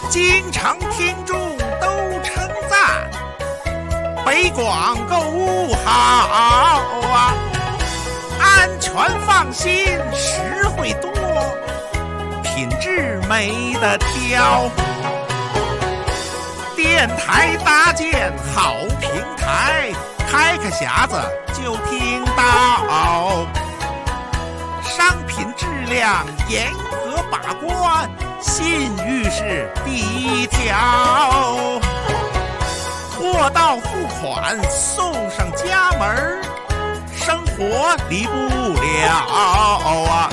经常听众都称赞，北广购物好啊，安全放心，实惠多，品质没得挑。电台搭建好平台，开个匣子就听到，商品质量严格把关，信誉是第一条。货到付款送上家门，生活离不了啊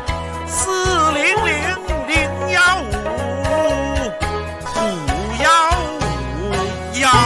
！400-015-515啊！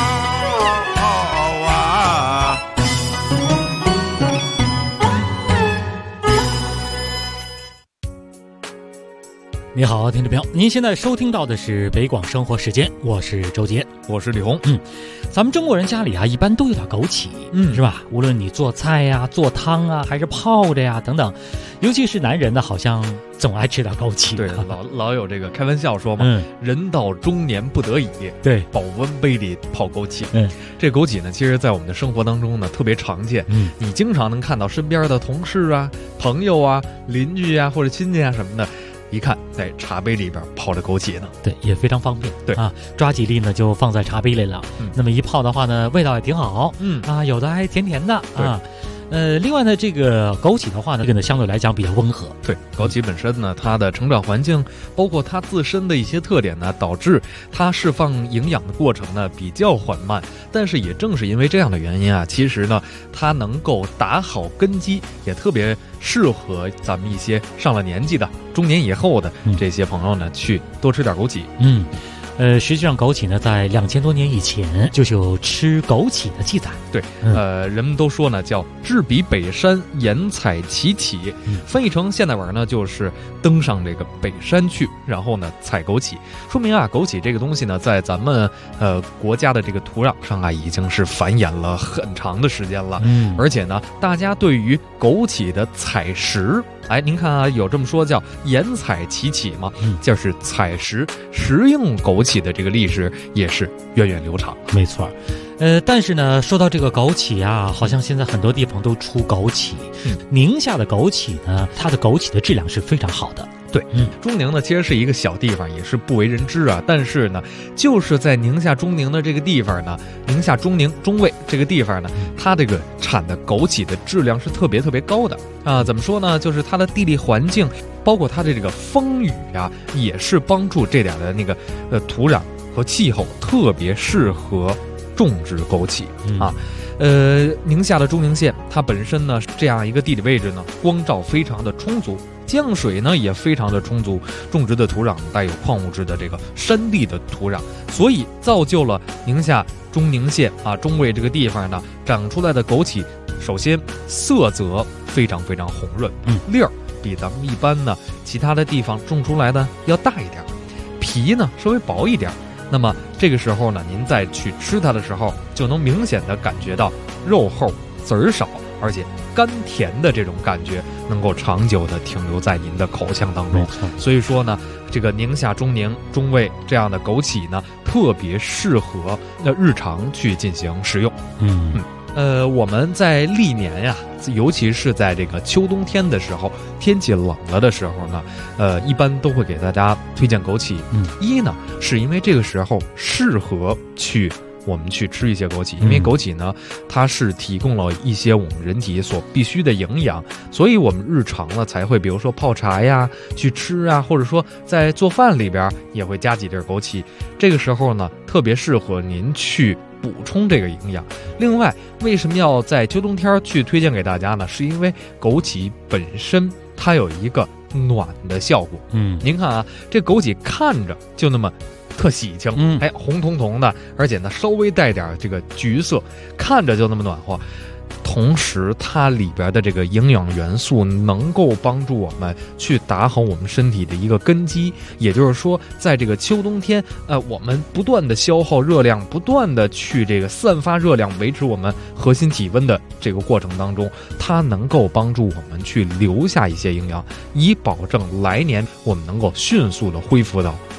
你好，听众朋友，您现在收听到的是北广生活时间，我是周杰， 我是李红。 咱们中国人家里啊，一般都有点枸杞，是吧？无论你做菜呀、做汤啊，还是泡着呀等等，尤其是男人呢，好像总爱吃点枸杞。 对，老有这个开玩笑说嘛，人到中年不得已， 对， 保温杯里泡枸杞。这枸杞呢，其实在我们的生活当中呢特别常见。你经常能看到身边的同事啊、朋友啊、邻居啊或者亲戚啊什么的。一看在茶杯里边泡着枸杞呢，对， 也非常方便。 对啊，抓几粒呢就放在茶杯里了。那么一泡的话呢，味道也挺好。有的还甜甜的啊。另外呢，这个枸杞的话呢，这个呢相对来讲比较温和。 对，枸杞本身呢，它的成长环境，包括它自身的一些特点呢，导致它释放营养的过程呢比较缓慢。但是也正是因为这样的原因啊，其实呢，它能够打好根基，也特别适合咱们一些上了年纪的、中年以后的这些朋友呢，去多吃点枸杞。 实际上枸杞呢，在2000多年以前就有吃枸杞的记载。 对，人们都说呢，叫志比北山，沿采其杞。翻译成现代文呢，就是登上这个北山去，然后呢采枸杞。说明啊，枸杞这个东西呢，在咱们国家的这个土壤上啊，已经是繁衍了很长的时间了。而且呢，大家对于枸杞的采食，您看啊，有这么说叫沿采其杞吗？就是采食食用枸杞的这个历史也是源远流长。 没错。但是呢，说到这个枸杞啊，好像现在很多地方都出枸杞。宁夏的枸杞呢，它的枸杞的质量是非常好的。 对，中宁呢其实是一个小地方，也是不为人知啊。但是呢，就是在宁夏中宁的这个地方呢，宁夏中宁中卫这个地方呢，它这个产的枸杞的质量是特别特别高的啊。怎么说呢？就是它的地理环境，包括它的这个风雨啊，也是帮助这点的那个土壤和气候特别适合种植枸杞啊。宁夏的中宁县，它本身呢这样一个地理位置呢，光照非常的充足，降水呢也非常的充足，种植的土壤带有矿物质的这个山地的土壤，所以造就了宁夏中宁县啊中卫这个地方呢长出来的枸杞，首先色泽非常非常红润，粒儿比咱们一般呢其他的地方种出来的要大一点，皮呢稍微薄一点。那么这个时候呢，您再去吃它的时候，就能明显的感觉到肉厚、籽儿少，而且甘甜的这种感觉，能够长久的停留在您的口腔当中。所以说呢，这个宁夏中宁中卫这样的枸杞呢，特别适合日常去进行食用。我们在历年呀，尤其是在这个秋冬天的时候，天气冷了的时候呢，一般都会给大家推荐枸杞。一呢，是因为这个时候适合我们去吃一些枸杞，因为枸杞呢，它是提供了一些我们人体所必须的营养，所以我们日常呢才会，比如说泡茶呀去吃啊，或者说在做饭里边也会加几粒枸杞。这个时候呢，特别适合您去补充这个营养。另外，为什么要在秋冬天去推荐给大家呢？是因为枸杞本身它有一个暖的效果。您看啊，这枸杞看着就那么特喜庆，红彤彤的，而且呢稍微带点这个橘色，看着就那么暖和。同时它里边的这个营养元素能够帮助我们去打好我们身体的一个根基，也就是说在这个秋冬天我们不断的消耗热量，不断的去这个散发热量，维持我们核心体温的这个过程当中，它能够帮助我们去留下一些营养，以保证来年我们能够迅速的恢复到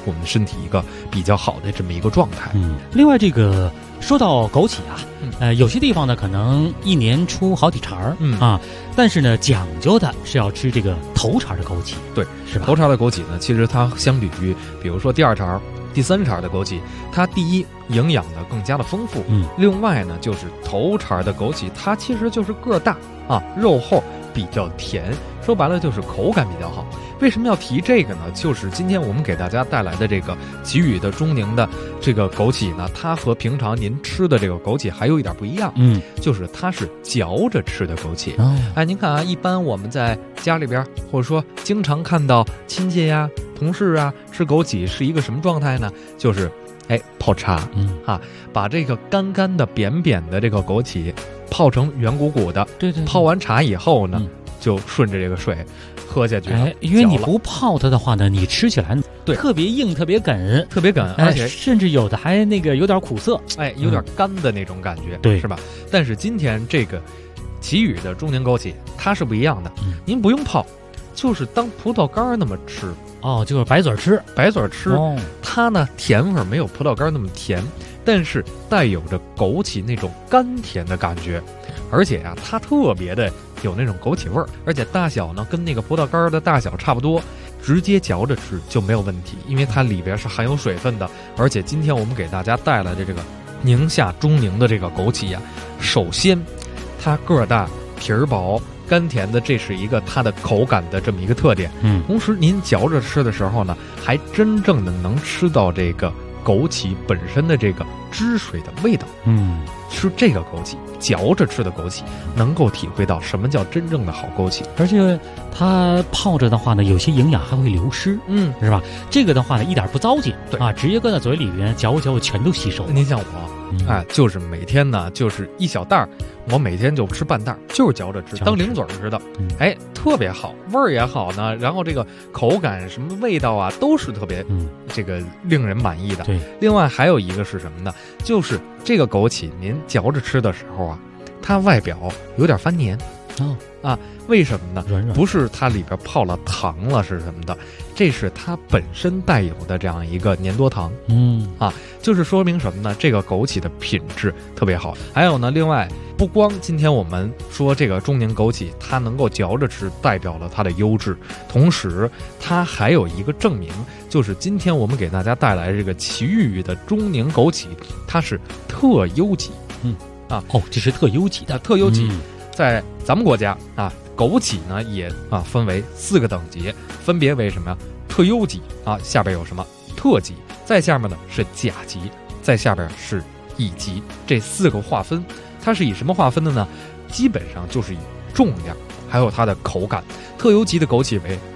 我们身体一个比较好的这么一个状态。 另外这个说到枸杞啊，有些地方呢可能一年出好几茬啊，但是呢讲究的是要吃这个头茬的枸杞， 对， 是吧？ 头茬的枸杞呢，其实它相比于比如说第2茬、第3茬的枸杞，它第一营养的更加的丰富，另外呢就是头茬的枸杞，它其实就是个大啊，肉厚，比较甜，说白了就是口感比较好。为什么要提这个呢？就是今天我们给大家带来的这个奇宇的中宁的这个枸杞呢，它和平常您吃的这个枸杞还有一点不一样，就是它是嚼着吃的枸杞。哎，您看啊，一般我们在家里边，或者说经常看到亲戚呀、同事啊吃枸杞是一个什么状态呢？就是泡茶，把这个干干的、扁扁的这个枸杞泡成圆鼓鼓的， 对， 泡完茶以后呢，就顺着这个水喝下去了。 因为你不泡它的话呢，你吃起来特别硬、特别梗，而且甚至有的还有点苦涩， 有点干的那种感觉， 对， 是吧？但是今天这个奇宇的中宁枸杞它是不一样的，您不用泡，就是当葡萄干那么吃。 就是白嘴吃， 它呢甜味没有葡萄干那么甜，但是带有着枸杞那种甘甜的感觉，而且啊，它特别的有那种枸杞味儿，而且大小呢跟那个葡萄干的大小差不多，直接嚼着吃就没有问题，因为它里边是含有水分的。而且今天我们给大家带来的这个宁夏中宁的这个枸杞呀，首先它个儿大皮儿薄甘甜的，这是一个它的口感的这么一个特点。同时您嚼着吃的时候呢，还真正的能吃到这个枸杞本身的这个汁水的味道。吃这个枸杞，嚼着吃的枸杞，能够体会到什么叫真正的好枸杞。 而且它泡着的话呢，有些营养还会流失，是吧？这个的话呢，一点不糟践，直接搁在嘴里边嚼嚼，全都吸收了。 您像我，就是每天呢，就是一小袋，我每天就吃半袋，就是嚼着吃，当零嘴似的，特别好，味儿也好呢，然后这个口感什么味道啊，都是特别这个令人满意的。 对， 另外还有一个是什么呢？就是这个枸杞，您嚼着吃的时候啊，它外表有点翻黏。为什么呢？ 软软， 不是它里边泡了糖了是什么的，这是它本身带有的这样一个粘多糖。就是说明什么呢？这个枸杞的品质特别好。还有呢，另外不光今天我们说这个中宁枸杞它能够嚼着吃，代表了它的优质，同时它还有一个证明，就是今天我们给大家带来这个奇遇的中宁枸杞，它是特优级。 这是特优级的， 特优级。在咱们国家啊，枸杞呢也分为4个等级，分别为什么呀？特优级下边有什么特级，再下面呢是甲级，再下边是乙级，这4个划分，它是以什么划分的呢？基本上就是以重量还有它的口感。特优级的枸杞为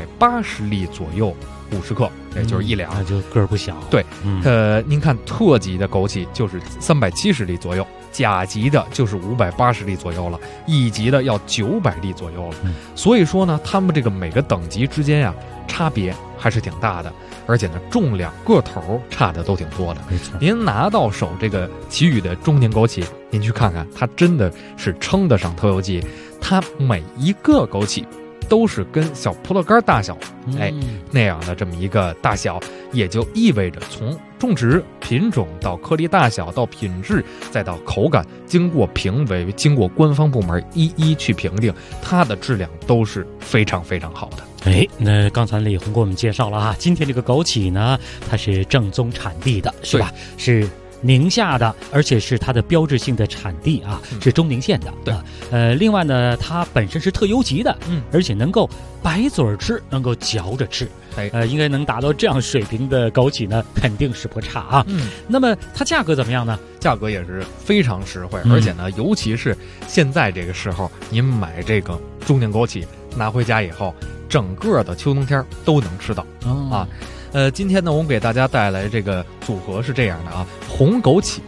280粒左右50克，也就是1两， 那就个儿不小。 对，您看特级的枸杞就是370粒左右。甲级的就是580粒左右了，乙级的要900粒左右了。所以说呢，他们这个每个等级之间呀，差别还是挺大的，而且呢，重量个头差的都挺多的。 没错， 您拿到手这个奇宇的中宁枸杞，您去看看，它真的是称得上特优级。它每一个枸杞都是跟小葡萄干大小，那样的这么一个大小，也就意味着从种植品种到颗粒大小到品质再到口感，经过评委经过官方部门一一去评定，它的质量都是非常非常好的。 那刚才李红给我们介绍了今天这个枸杞呢，它是正宗产地的，是吧？是宁夏的，而且是它的标志性的产地是中宁县的。 对， 另外呢，它本身是特优级的，而且能够白嘴吃，能够嚼着吃，应该能达到这样水平的枸杞呢，肯定是不差那么它价格怎么样呢？ 价格也是非常实惠，而且呢，尤其是现在这个时候，您买这个中宁枸杞拿回家以后，整个的秋冬天都能吃到今天呢，我们给大家带来这个组合是这样的红枸杞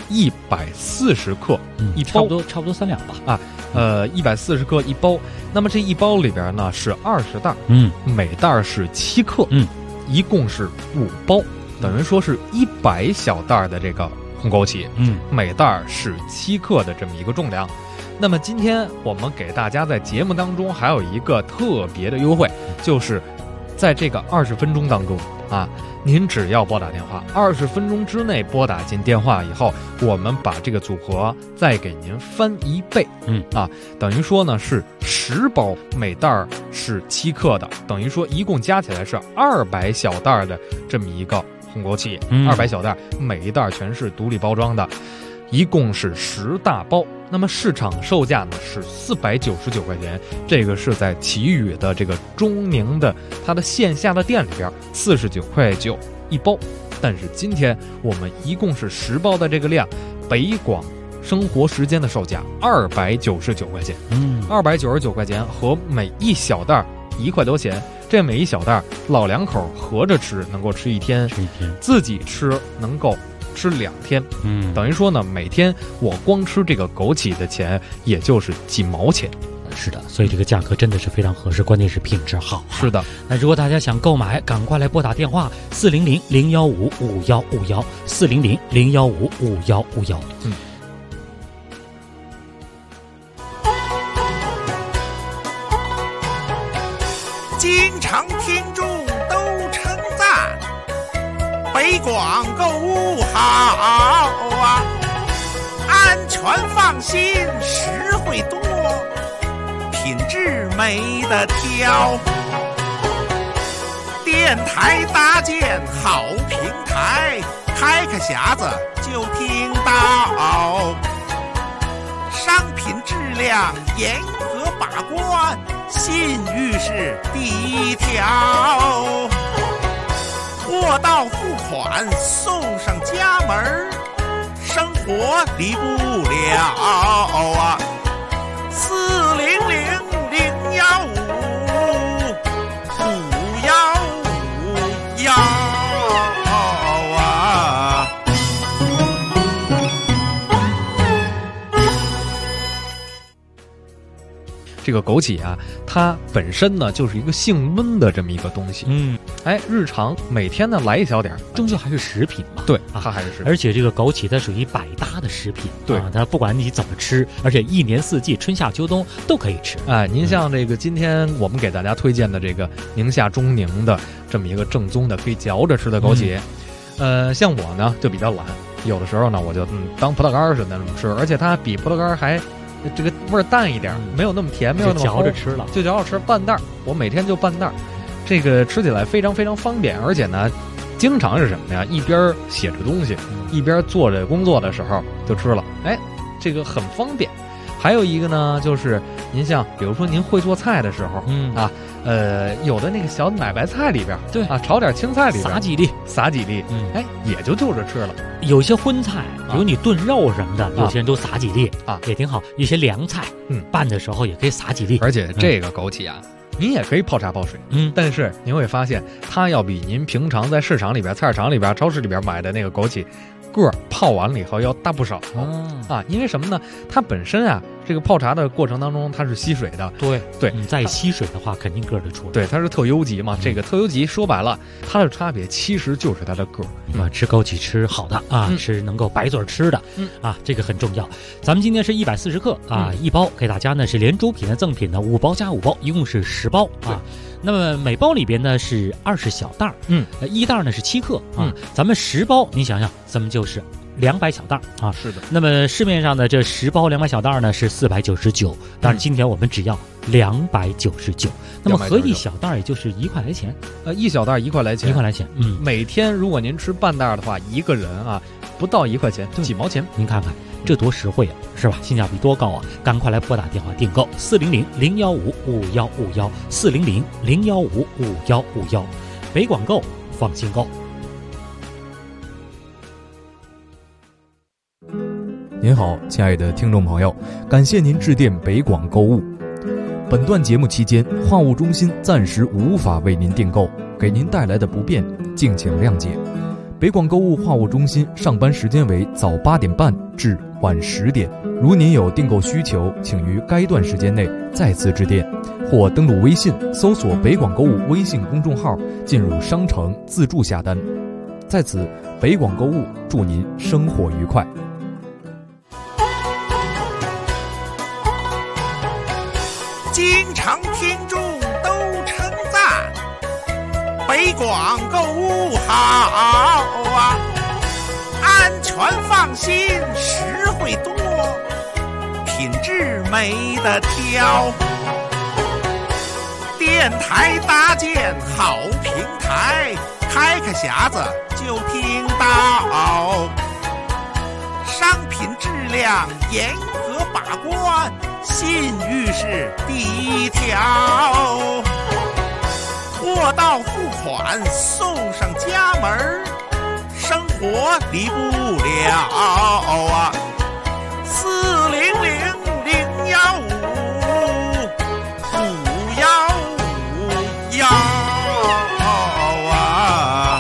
140克一包， 差不多3两吧 140克一包。那么这一包里边呢是20袋，每袋是7克，一共是5包，等于说是100小袋的这个红枸杞，每袋是7克的这么一个重量。那么今天我们给大家在节目当中还有一个特别的优惠，就是在这个20分钟当中， 啊，您只要拨打电话，20分钟之内拨打进电话以后，我们把这个组合再给您翻1倍。等于说呢是10包，每袋是7克的，等于说一共加起来是200小袋的这么一个红枸杞，200小袋，每一袋全是独立包装的，一共是10大包。那么市场售价呢是499块钱，这个是在奇宇的这个中宁的它的线下的店里边49.9块一包。但是今天我们一共是10包的这个量，北广生活时间的售价299块钱，299块钱和每一小袋1块多钱，这每一小袋老两口合着吃能够吃一天，自己吃能够吃2天，等于说呢，每天我光吃这个枸杞的钱也就是几毛钱。 是的，所以这个价格真的是非常合适，关键是品质好。 是的， 那如果大家想购买，赶快来拨打电话400-015-5151，400-015-5151。 经常听众都称赞北广购物好啊，安全放心，实惠多，品质没得挑。电台搭建好平台，开个匣子就听到，商品质量严格把关，信誉是第一条。货到付款送上家门，生活离不了啊。400-015-5151啊。 这个枸杞啊，它本身呢就是一个性温的这么一个东西。日常每天呢来一小点， 终究还是食品嘛。 对，它还是食品。 而且这个枸杞它属于百搭的食品， 对， 它不管你怎么吃，而且一年四季，春夏秋冬都可以吃。 您像这个今天我们给大家推荐的这个宁夏中宁的这么一个正宗的可以嚼着吃的枸杞，像我呢就比较懒，有的时候呢我就当葡萄干似的那么吃，而且它比葡萄干还这个味儿淡一点，没有那么甜，没有那么嚼着吃了， 就嚼着吃半袋，我每天就半袋，这个吃起来非常非常方便，而且呢，经常是什么呀？一边写着东西，一边做着工作的时候就吃了，这个很方便。还有一个呢，就是您像比如说您会做菜的时候，有的那个小奶白菜里边， 对啊，炒点青菜里边撒几粒， 也就着吃了。 有些荤菜，比如你炖肉什么的，有些人都撒几粒也挺好。一些凉菜，拌的时候也可以撒几粒。 而且这个枸杞啊，您也可以泡茶泡水，但是您会发现它要比您平常在市场里边、菜市场里边、超市里边买的那个枸杞个泡完了以后要大不少因为什么呢？它本身啊，这个泡茶的过程当中它是吸水的，对， 你再吸水的话，肯定个儿就出来。 对，它是特优级嘛。这个特优级说白了，它的差别其实就是它的个儿。 吃枸杞吃好的是能够白嘴吃的这个很重要。咱们今天是140克一包，给大家呢是连珠品的赠品呢5包加5包，一共是10包那么每包里边呢是20小袋一袋呢是7克咱们10包，你想想，咱们就是200小袋是的。 那么市面上的这10包200小袋呢是499，但是今天我们只要299，那么合一小袋也就是1块来钱， 一小袋1块来钱，每天如果您吃半袋的话，一个人不到1块钱，几毛钱， 您看看这多实惠是吧？性价比多高啊！赶快来拨打电话订购400-015-5151，400-015-5151，北广购，放心购。 您好，亲爱的听众朋友，感谢您致电北广购物。本段节目期间，话务中心暂时无法为您订购，给您带来的不便，敬请谅解。北广购物话务中心上班时间为早8点半至晚10点。如您有订购需求，请于该段时间内再次致电，或登录微信搜索北广购物微信公众号，进入商城自助下单。在此，北广购物祝您生活愉快。 经常听众都称赞北北广购物好啊，安全放心，实惠多，品质没得挑。电台搭建好平台，开开匣子就听到，商品质量严格把关，信誉是第一条。货到付款送上家门，生活离不了啊！400-015-5155啊！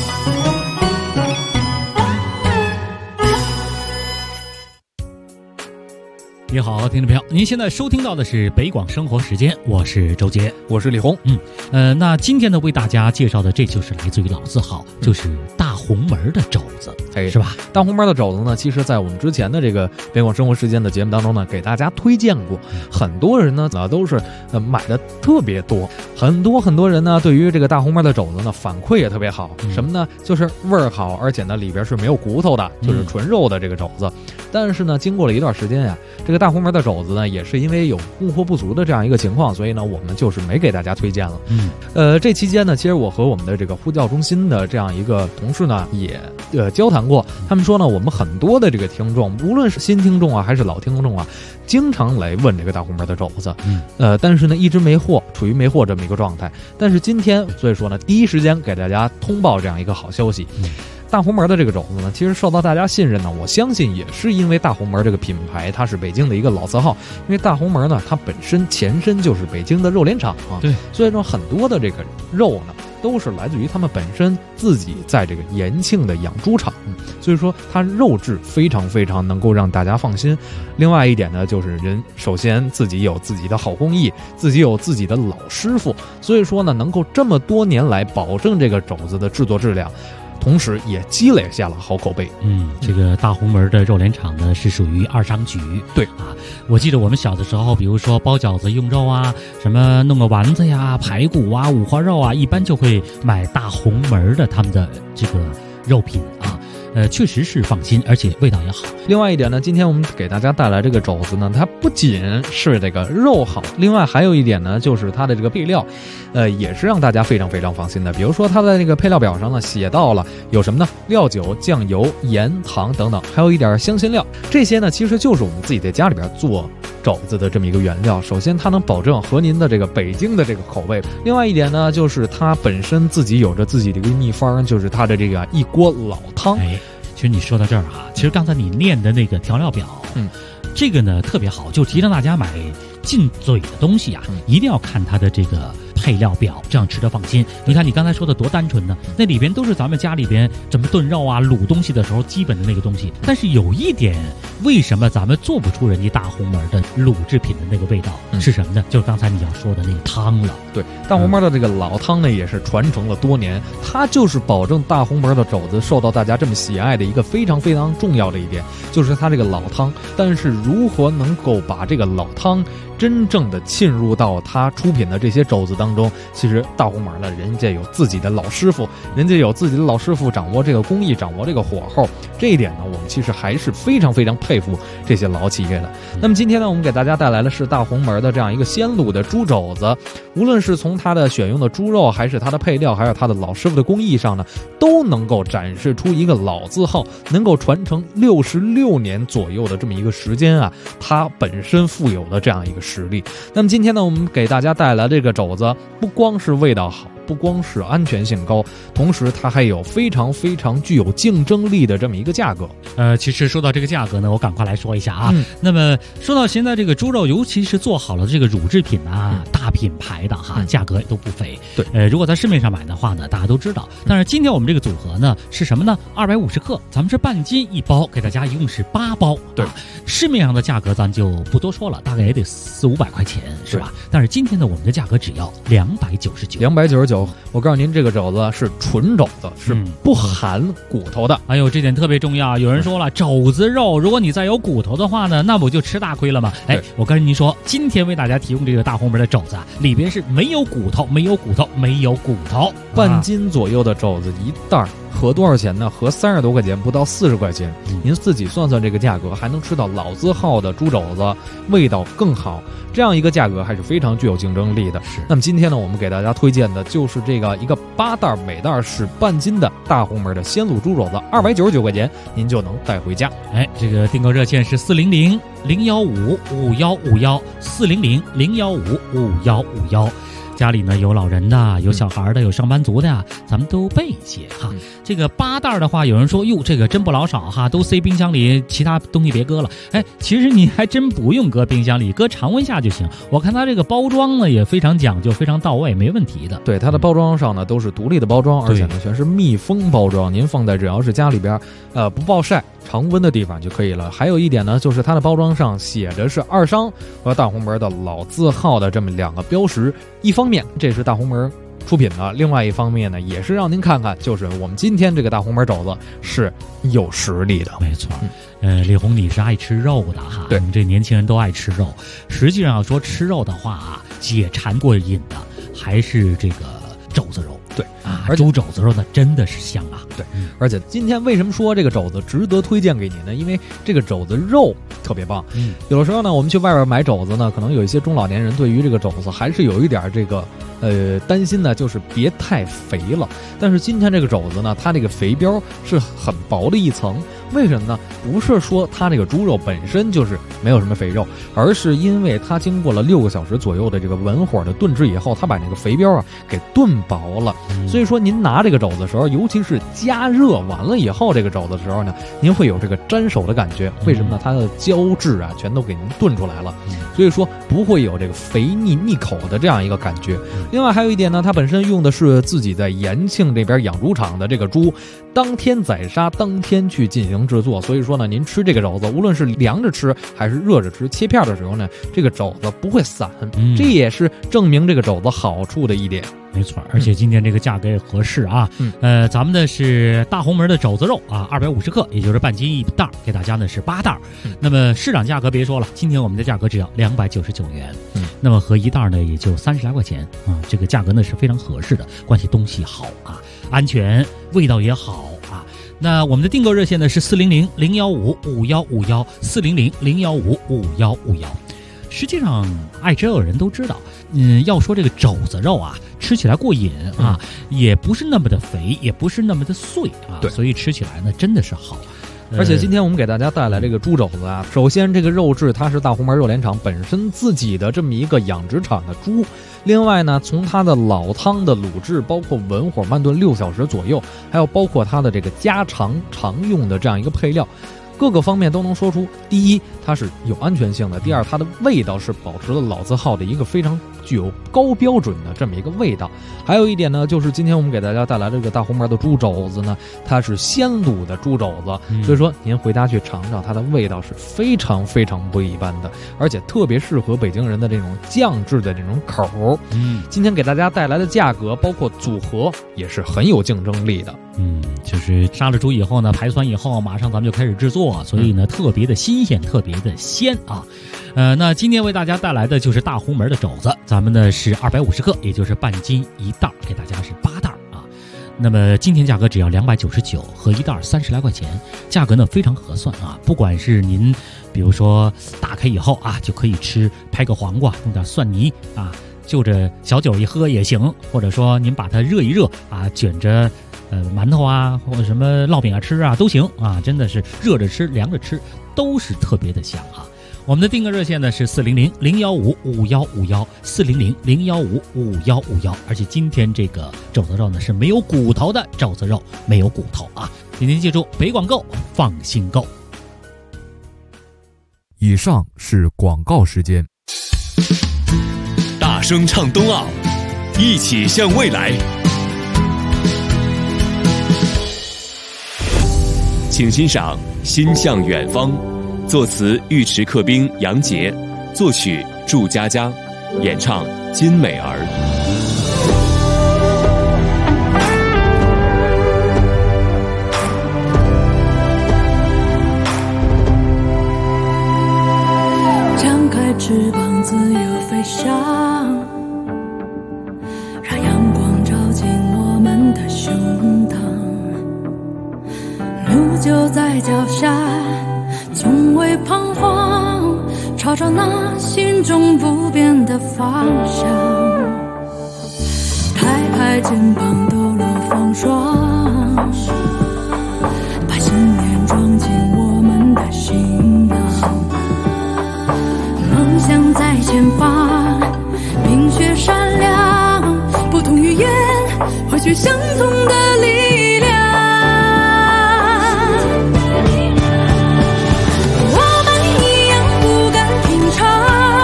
你好，听众朋友，您现在收听到的是北广生活时间，我是周杰， 我是李红。 那今天呢，为大家介绍的这就是来自于老字号，就是大红门的肘子，是吧？ 大红门的肘子呢，其实在我们之前的这个北广生活时间的节目当中呢，给大家推荐过。很多人呢都是买的特别多，很多人呢对于这个大红门的肘子呢反馈也特别好。什么呢？就是味儿好，而且呢里边是没有骨头的，就是纯肉的这个肘子。但是呢，经过了一段时间呀，这个大红门的肘子呢，也是因为有供货不足的这样一个情况，所以呢，我们就是没给大家推荐了。这期间呢，其实我和我们的这个呼叫中心的这样一个同事呢，也交谈过。他们说呢，我们很多的这个听众，无论是新听众啊，还是老听众啊，经常来问这个大红门的肘子。但是呢，一直没货，处于没货这么一个状态。但是今天，所以说呢，第一时间给大家通报这样一个好消息。大红门的这个肘子呢，其实受到大家信任呢，我相信也是因为大红门这个品牌，它是北京的一个老字号。因为大红门呢，它本身前身就是北京的肉联厂啊， 对， 所以说很多的这个肉呢，都是来自于他们本身自己在这个延庆的养猪场，所以说它肉质非常非常能够让大家放心。另外一点呢，就是人首先自己有自己的好工艺，自己有自己的老师傅，所以说呢，能够这么多年来保证这个肘子的制作质量。同时也积累下了好口碑。 这个大红门的肉联厂呢是属于二商局。 对啊，我记得我们小的时候，比如说包饺子用肉啊，什么弄个丸子呀、排骨啊、五花肉啊，一般就会买大红门的他们的这个肉品啊。确实是放心，而且味道也好。 另外一点呢，今天我们给大家带来这个肘子呢，它不仅是这个肉好，另外还有一点呢，就是它的这个配料，也是让大家非常非常放心的。比如说它在这个配料表上呢，写到了有什么呢？料酒、酱油、盐、糖等等，还有一点香辛料。这些呢，其实就是我们自己在家里边做肘子的这么一个原料。首先它能保证和您的这个北京的这个口味，另外一点呢，就是它本身自己有着自己的一个秘方，就是它的这个一锅老汤。 其实你说到这儿啊，其实刚才你念的那个调料表，这个呢特别好，就提倡大家买进嘴的东西啊，一定要看它的这个配料表，这样吃着放心。你看你刚才说的多单纯呢，那里边都是咱们家里边怎么炖肉啊、卤东西的时候基本的那个东西。但是有一点，为什么咱们做不出人家大红门的卤制品的那个味道，是什么呢？就是刚才你要说的那个汤了。 对，大红门的这个老汤呢，也是传承了多年，它就是保证大红门的肘子受到大家这么喜爱的一个非常非常重要的一点，就是它这个老汤。但是如何能够把这个老汤真正的浸入到它出品的这些肘子当中，其实大红门呢，人家有自己的老师傅，掌握这个工艺，掌握这个火候，这一点呢，我们其实还是非常非常佩服这些老企业的。那么今天呢，我们给大家带来的是大红门的这样一个鲜卤的猪肘子，无论是从它的选用的猪肉，还是它的配料，还有它的老师傅的工艺上呢，都能够展示出一个老字号能够传承66年左右的这么一个时间啊，它本身富有的这样一个实力。那么今天呢，我们给大家带来这个肘子，不光是味道好，不光是安全性高，同时它还有非常非常具有竞争力的这么一个价格。 其实说到这个价格呢，我赶快来说一下啊。那么说到现在这个猪肉，尤其是做好了这个乳制品啊，大品牌的哈，价格也都不菲。 对， 如果在市面上买的话呢，大家都知道。但是今天我们这个组合呢是什么呢？250克，咱们是半斤一包，给大家一共是8包。 对， 市面上的价格咱就不多说了，大概也得400-500块钱，是吧？但是今天呢，我们的价格只要299。 肘，我告诉您，这个肘子是纯肘子，是不含骨头的。 哎呦，这点特别重要。有人说了，肘子肉，如果你再有骨头的话呢，那不就吃大亏了吗？哎，我跟您说，今天为大家提供这个大红门的肘子啊，里边是没有骨头， 半斤左右的肘子一袋，合多少钱呢？合30多块钱，不到40块钱。您自己算算这个价格，还能吃到老字号的猪肘子，味道更好。这样一个价格还是非常具有竞争力的。那么今天呢，我们给大家推荐的就是这个一个8袋，每袋是半斤的大红门的鲜卤猪肘子，299块钱，您就能带回家。 哎，这个订购热线是400-015-515，400-015-515。家里呢有老人的，有小孩的，有上班族的呀，咱们都备一些哈。这个8袋的话，有人说哟，这个真不老少哈，都塞冰箱里，其他东西别搁了。哎，其实你还真不用搁冰箱里，搁常温下就行。我看它这个包装呢也非常讲究，非常到位，没问题的。 对，它的包装上呢都是独立的包装，而且呢全是密封包装，您放在只要是家里边不暴晒常温的地方就可以了。还有一点呢，就是它的包装上写着是二商和大红门的老字号的这么2个标识。一方面这是大红门出品的，另外一方面呢也是让您看看，就是我们今天这个大红门肘子是有实力的。 没错。李红，你是爱吃肉的哈？ 对， 我们这年轻人都爱吃肉。实际上要说吃肉的话啊，解馋过瘾的还是这个肘子肉。 对啊，猪肘子肉呢真的是香啊。 对，而且今天为什么说这个肘子值得推荐给你呢？因为这个肘子肉特别棒。有的时候呢，我们去外边买肘子呢，可能有一些中老年人对于这个肘子还是有一点这个担心呢，就是别太肥了。但是今天这个肘子呢，它这个肥膘是很薄的一层。为什么呢？不是说它这个猪肉本身就是没有什么肥肉，而是因为它经过了6个小时左右的这个文火的炖制以后，它把那个肥膘啊给炖薄了。所以说您拿这个肘子的时候，尤其是加热完了以后这个肘子的时候呢，您会有这个沾手的感觉。为什么呢？它的胶质啊全都给您炖出来了，所以说不会有这个肥腻口的这样一个感觉。另外还有一点呢，它本身用的是自己在延庆这边养猪场的这个猪，当天宰杀当天去进行制作，所以说呢，您吃这个肘子，无论是凉着吃还是热着吃，切片的时候呢，这个肘子不会散，这也是证明这个肘子好处的一点。 没错，而且今天这个价格也合适啊。咱们的是大红门的肘子肉啊，250克，也就是半斤一袋，给大家呢是8袋。那么市场价格别说了，今天我们的价格只要299元。那么合一袋呢也就30来块钱啊，这个价格呢是非常合适的，关系东西好啊，安全，味道也好啊。那我们的订购热线呢是400-015-5151，400-015-5151。实际上爱吃肉的人都知道，要说这个肘子肉啊，吃起来过瘾啊，也不是那么的肥，也不是那么的碎啊，所以吃起来呢真的是好。 而且今天我们给大家带来这个猪肘子啊，首先这个肉质它是大红门肉联厂本身自己的这么一个养殖场的猪，另外呢，从它的老汤的卤制，包括文火慢炖6小时左右，还有包括它的这个家常用的这样一个配料，各个方面都能说出，第一它是有安全性的，第二它的味道是保持了老字号的一个非常具有高标准的这么一个味道。还有一点呢，就是今天我们给大家带来这个大红门的猪肘子呢，它是鲜卤的猪肘子，所以说您回家去尝尝，它的味道是非常非常不一般的，而且特别适合北京人的这种酱制的这种口。今天给大家带来的价格包括组合也是很有竞争力的。 就是杀了猪以后呢，排酸以后马上咱们就开始制作，所以呢特别的新鲜，特别的鲜啊。那今天为大家带来的就是大红门的肘子，咱们呢是250克，也就是半斤一袋，给大家是8袋啊。那么今天价格只要299，合一袋30来块钱，价格呢非常合算啊。不管是您比如说打开以后啊就可以吃，拍个黄瓜，弄点蒜泥啊，就着小酒一喝也行，或者说您把它热一热啊，卷着馒头啊或者什么烙饼啊吃啊都行啊，真的是热着吃凉着吃都是特别的香啊。我们的订购热线呢是400-015-5151，400-015-5151，而且今天这个肘子肉呢是没有骨头的肘子肉，没有骨头啊。请您记住，北广购放心购。 以上是广告时间。 大声唱冬奥，一起向未来。请欣赏《心向远方》，作词尉迟克兵、杨杰，作曲祝佳佳，演唱金美儿。 就在脚下，从未彷徨，朝着那心中不变的方向。拍拍肩膀，抖落风霜，把信念装进我们的行囊。梦想在前方，冰雪闪亮，不同语言汇聚相同的力量。我们一样不敢平常，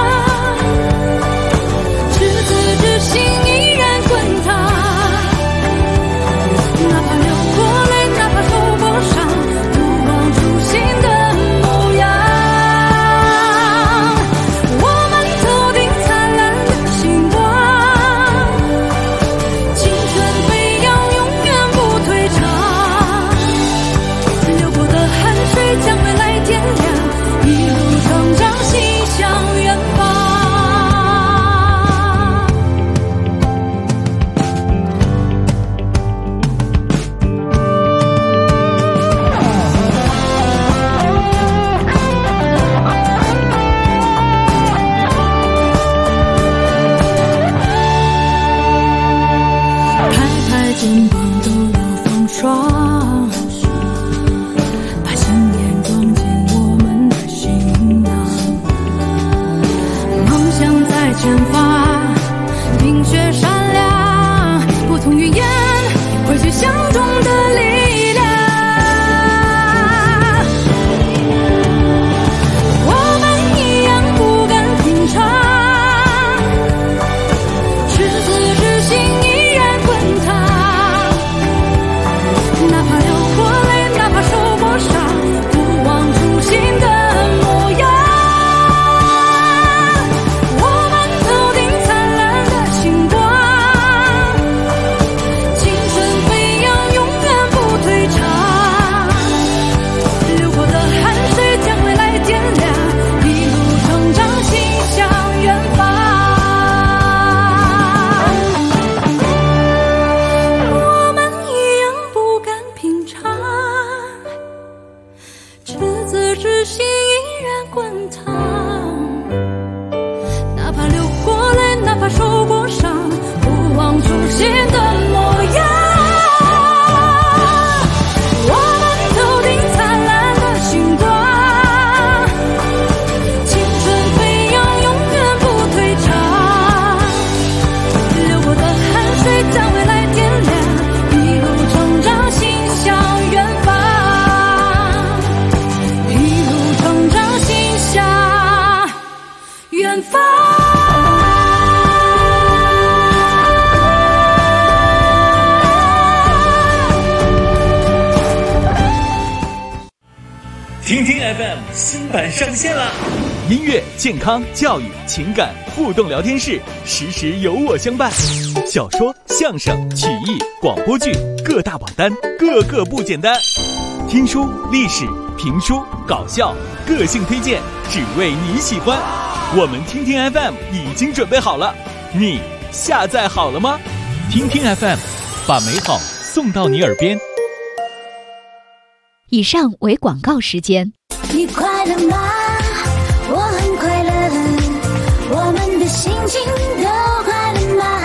赤子之心依然滚烫，哪怕流过泪，哪怕受过伤，不忘初心的模样。我们头顶灿烂的星光，青春飞扬，永远不退场。流过的汗水将未来点亮，一路成长，心向远方。拍拍肩膀，抖落风霜，把信念装进我们的行囊。梦想在前方，冰雪闪亮，不同语言汇聚相同的力量。我们一样不敢平常，赤子之心依然滚烫，哪怕流过泪，哪怕受过伤，不忘初心的模样。我们头顶灿烂的星光，青春飞扬，永远不退场。流过的汗水将未来点亮，一路成长，心向远方。我们一样不敢平常，赤子之心依然滚烫，哪怕流过泪，哪怕受过伤，不忘初心的模样。我们头顶灿烂的星光，青春飞扬，永远不退场。流过的汗水将未来点亮，一路成长，心向远方。一路成长，心向远方。 听听 FM 新版上线啦！音乐、健康、教育、情感互动聊天室，时时有我相伴。小说、相声、曲艺、广播剧各大榜单，个个不简单。听书、历史、评书、搞笑，个性推荐，只为你喜欢。我们听听 FM 已经准备好了，你下载好了吗？听听 FM， 把美好送到你耳边。 以上为广告时间。 你快乐吗？我很快乐，我们的心情都快乐吗？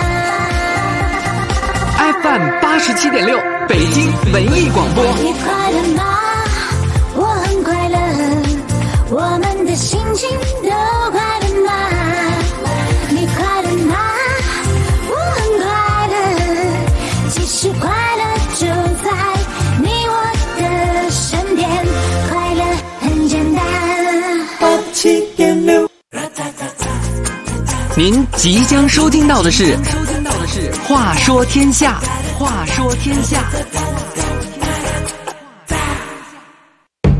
FM 87.6北京文艺广播。 你快乐吗？我很快乐，我们的心情都快乐吗？你快乐吗？我很快乐，其实快乐就在你我的身边，快乐很简单。87.6， 您即将收听到的是《话说天下》，话说天下。